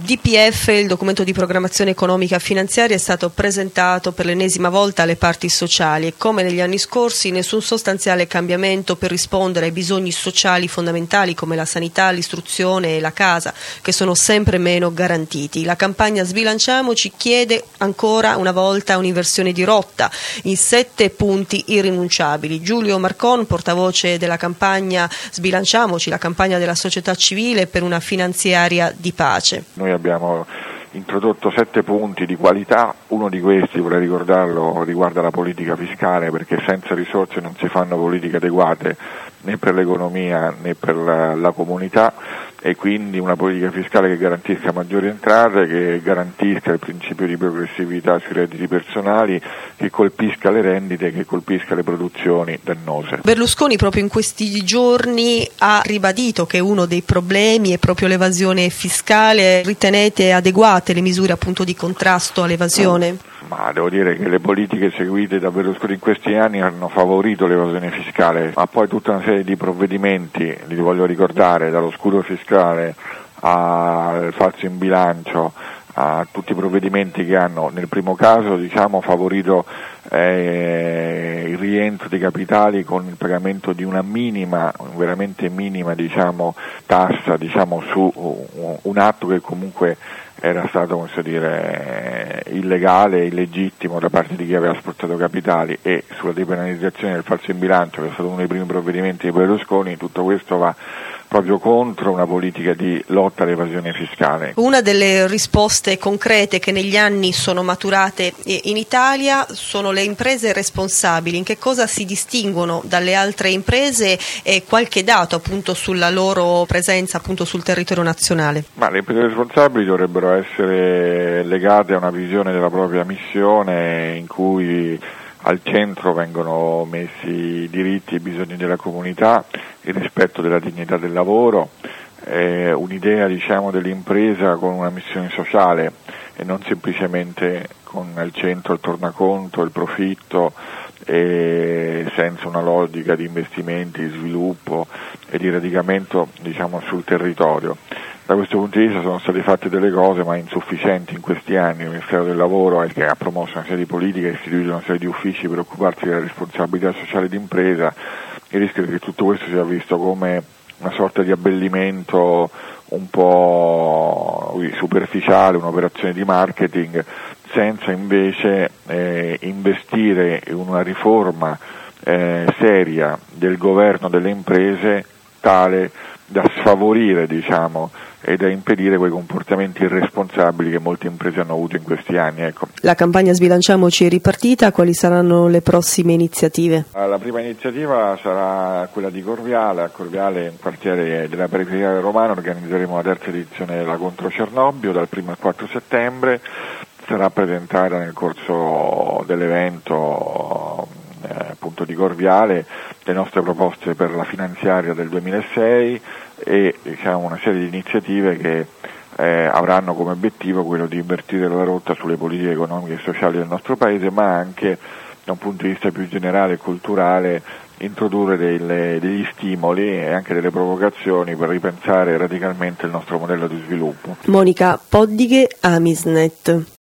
DPEF, il documento di programmazione economica finanziaria, è stato presentato per l'ennesima volta alle parti sociali e, come negli anni scorsi, nessun sostanziale cambiamento per rispondere ai bisogni sociali fondamentali come la sanità, l'istruzione e la casa, che sono sempre meno garantiti. La campagna Sbilanciamoci chiede ancora una volta un'inversione di rotta in 7 punti irrinunciabili. Giulio Marcon, portavoce della campagna Sbilanciamoci, la campagna della società civile per una finanziaria di pace. Noi abbiamo introdotto 7 punti di qualità, uno di questi, vorrei ricordarlo, riguarda la politica fiscale, perché senza risorse non si fanno politiche adeguate né per l'economia né per la comunità, e quindi una politica fiscale che garantisca maggiori entrate, che garantisca il principio di progressività sui redditi personali, che colpisca le rendite, che colpisca le produzioni dannose. Berlusconi proprio in questi giorni ha ribadito che uno dei problemi è proprio l'evasione fiscale. Ritenete adeguate le misure appunto di contrasto all'evasione? Ma devo dire che le politiche seguite da Berlusconi in questi anni hanno favorito l'evasione fiscale, ma poi tutta una serie di provvedimenti, li voglio ricordare, dallo scudo fiscale al falso in bilancio, a tutti i provvedimenti che hanno nel primo caso favorito il rientro dei capitali con il pagamento di una minima, veramente minima tassa su un atto che comunque era stato illegale e illegittimo da parte di chi aveva sportato capitali, e sulla depenalizzazione del falso in bilancio, che è stato uno dei primi provvedimenti di Berlusconi. Tutto questo va proprio contro una politica di lotta all'evasione fiscale. Una delle risposte concrete che negli anni sono maturate in Italia sono le imprese responsabili. In che cosa si distinguono dalle altre imprese, e qualche dato appunto sulla loro presenza appunto sul territorio nazionale? Ma le imprese responsabili dovrebbero essere legate a una visione della propria missione, in cui al centro vengono messi i diritti e i bisogni della comunità, il rispetto della dignità del lavoro, un'idea dell'impresa con una missione sociale e non semplicemente con al centro il tornaconto, il profitto, e senza una logica di investimenti, di sviluppo e di radicamento sul territorio. Da questo punto di vista sono state fatte delle cose, ma insufficienti in questi anni. Il Ministero del Lavoro che ha promosso una serie di politiche, ha istituito una serie di uffici per occuparsi della responsabilità sociale d'impresa. Il rischio è che tutto questo sia visto come una sorta di abbellimento un po' superficiale, un'operazione di marketing, senza invece investire in una riforma seria del governo delle imprese, tale da sfavorire e da impedire quei comportamenti irresponsabili che molte imprese hanno avuto in questi anni. La campagna Sbilanciamoci è ripartita, quali saranno le prossime iniziative? La prima iniziativa sarà quella di Corviale. A Corviale, un quartiere della periferia romana, organizzeremo la terza edizione della Contro Cernobbio dal 1 al 4 settembre. Sarà presentata nel corso dell'evento appunto di Corviale le nostre proposte per la finanziaria del 2006 e una serie di iniziative che avranno come obiettivo quello di invertire la rotta sulle politiche economiche e sociali del nostro Paese, ma anche da un punto di vista più generale e culturale introdurre degli stimoli e anche delle provocazioni per ripensare radicalmente il nostro modello di sviluppo. Monica Poddighe, Amisnet.